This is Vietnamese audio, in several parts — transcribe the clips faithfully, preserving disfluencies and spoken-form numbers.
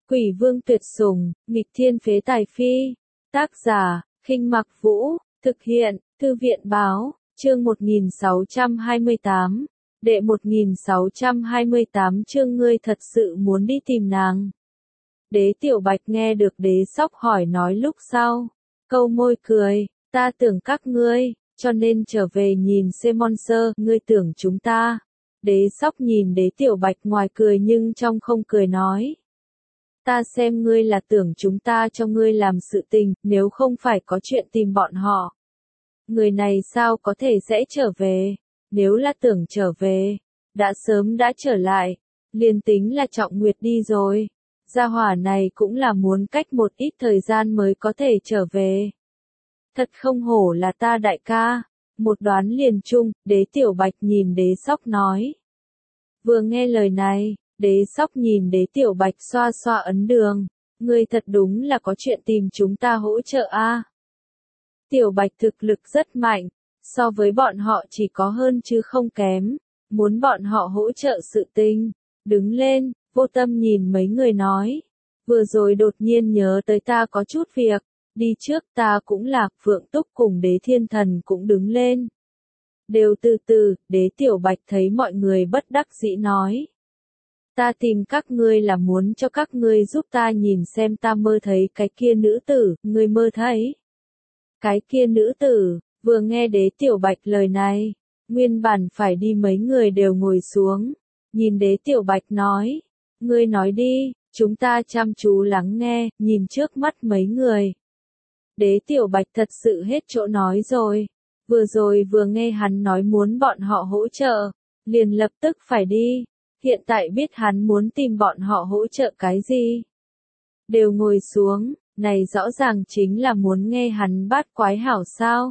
Quỷ vương tuyệt sủng, nghịch thiên phế tài phi. Tác giả, Khinh Mặc Vũ, thực hiện, Thư viện Báo, chương một nghìn sáu trăm hai mươi tám, đệ một nghìn sáu trăm hai mươi tám chương ngươi thật sự muốn đi tìm nàng. Đế Tiểu Bạch nghe được Đế Sóc hỏi nói lúc sau, câu môi cười, ta tưởng các ngươi, cho nên trở về nhìn xem monster, ngươi tưởng chúng ta. Đế Sóc nhìn Đế Tiểu Bạch ngoài cười nhưng trong không cười nói. Ta xem ngươi là tưởng chúng ta cho ngươi làm sự tình, nếu không phải có chuyện tìm bọn họ. Người này sao có thể sẽ trở về, nếu là tưởng trở về, đã sớm đã trở lại, liền tính là Trọng Nguyệt đi rồi. Gia hỏa này cũng là muốn cách một ít thời gian mới có thể trở về. Thật không hổ là ta đại ca, một đoán liền chung, Đế Tiểu Bạch nhìn Đế Sóc nói. Vừa nghe lời này, Đế Sóc nhìn Đế Tiểu Bạch xoa xoa ấn đường, ngươi thật đúng là có chuyện tìm chúng ta hỗ trợ a. À? Tiểu Bạch thực lực rất mạnh, so với bọn họ chỉ có hơn chứ không kém, muốn bọn họ hỗ trợ sự tình. Đứng lên, Vô Tâm nhìn mấy người nói, vừa rồi đột nhiên nhớ tới ta có chút việc, đi trước ta cũng là. Phượng Túc cùng Đế Thiên Thần cũng đứng lên. Đều từ từ, Đế Tiểu Bạch thấy mọi người bất đắc dĩ nói. Ta tìm các ngươi là muốn cho các ngươi giúp ta nhìn xem ta mơ thấy cái kia nữ tử, ngươi mơ thấy. Cái kia nữ tử, vừa nghe Đế Tiểu Bạch lời này, nguyên bản phải đi mấy người đều ngồi xuống, nhìn Đế Tiểu Bạch nói, ngươi nói đi, chúng ta chăm chú lắng nghe, nhìn trước mắt mấy người. Đế Tiểu Bạch thật sự hết chỗ nói rồi, vừa rồi vừa nghe hắn nói muốn bọn họ hỗ trợ, liền lập tức phải đi. Hiện tại biết hắn muốn tìm bọn họ hỗ trợ cái gì. Đều ngồi xuống, này rõ ràng chính là muốn nghe hắn bát quái hảo sao.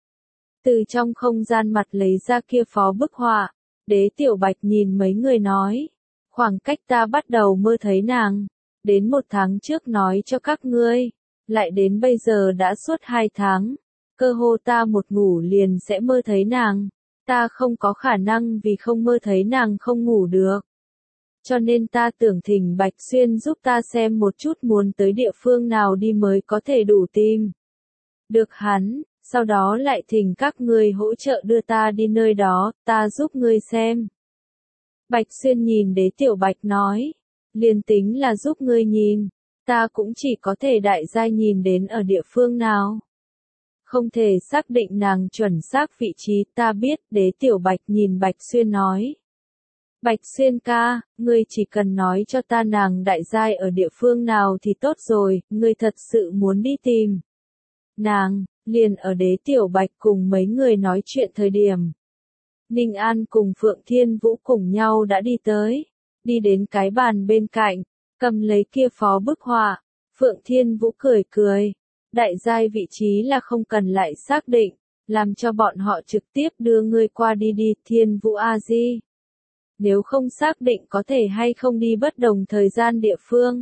Từ trong không gian mặt lấy ra kia phó bức họa, Đế Tiểu Bạch nhìn mấy người nói. Khoảng cách ta bắt đầu mơ thấy nàng, đến một tháng trước nói cho các ngươi, lại đến bây giờ đã suốt hai tháng, cơ hồ ta một ngủ liền sẽ mơ thấy nàng. Ta không có khả năng vì không mơ thấy nàng không ngủ được. Cho nên ta tưởng thỉnh Bạch Xuyên giúp ta xem một chút muốn tới địa phương nào đi mới có thể đủ tìm được hắn, sau đó lại thỉnh các ngươi hỗ trợ đưa ta đi nơi đó, ta giúp ngươi xem. Bạch Xuyên nhìn Đế Tiểu Bạch nói, liền tính là giúp ngươi nhìn, ta cũng chỉ có thể đại giai nhìn đến ở địa phương nào. Không thể xác định nàng chuẩn xác vị trí, ta biết. Đế Tiểu Bạch nhìn Bạch Xuyên nói. Bạch Xuyên ca, ngươi chỉ cần nói cho ta nàng đại giai ở địa phương nào thì tốt rồi, ngươi thật sự muốn đi tìm nàng. Liền ở Đế Tiểu Bạch cùng mấy người nói chuyện thời điểm. Ninh An cùng Phượng Thiên Vũ cùng nhau đã đi tới, đi đến cái bàn bên cạnh, cầm lấy kia phó bức họa. Phượng Thiên Vũ cười cười. Đại giai vị trí là không cần lại xác định, làm cho bọn họ trực tiếp đưa ngươi qua đi đi. Thiên Vũ A Di. Nếu không xác định có thể hay không đi bất đồng thời gian địa phương.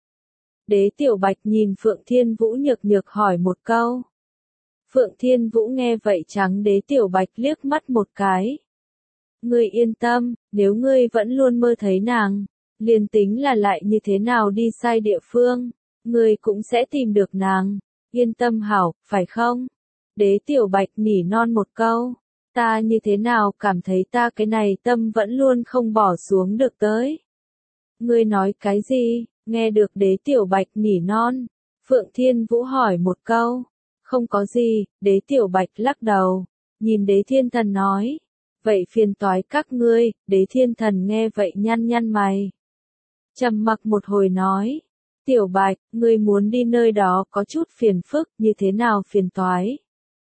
Đế Tiểu Bạch nhìn Phượng Thiên Vũ nhược nhược hỏi một câu. Phượng Thiên Vũ nghe vậy trắng Đế Tiểu Bạch liếc mắt một cái. Ngươi yên tâm, nếu ngươi vẫn luôn mơ thấy nàng, liền tính là lại như thế nào đi sai địa phương, ngươi cũng sẽ tìm được nàng. Yên tâm hảo, phải không? Đế Tiểu Bạch nỉ non một câu. Ta như thế nào cảm thấy ta cái này tâm vẫn luôn không bỏ xuống được tới. Ngươi nói cái gì? Nghe được Đế Tiểu Bạch nỉ non. Phượng Thiên Vũ hỏi một câu. Không có gì. Đế Tiểu Bạch lắc đầu. Nhìn Đế Thiên Thần nói. Vậy phiền toái các ngươi. Đế Thiên Thần nghe vậy nhăn nhăn mày. Trầm mặc một hồi nói. Tiểu Bạch, ngươi muốn đi nơi đó có chút phiền phức, như thế nào phiền toái?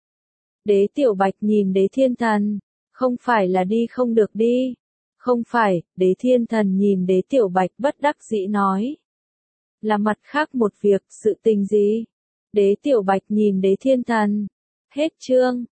Đế Tiểu Bạch nhìn Đế Thiên Thần, không phải là đi không được đi. Không phải, Đế Thiên Thần nhìn Đế Tiểu Bạch bất đắc dĩ nói. Là mặt khác một việc, sự tình gì? Đế Tiểu Bạch nhìn Đế Thiên Thần. Hết chương.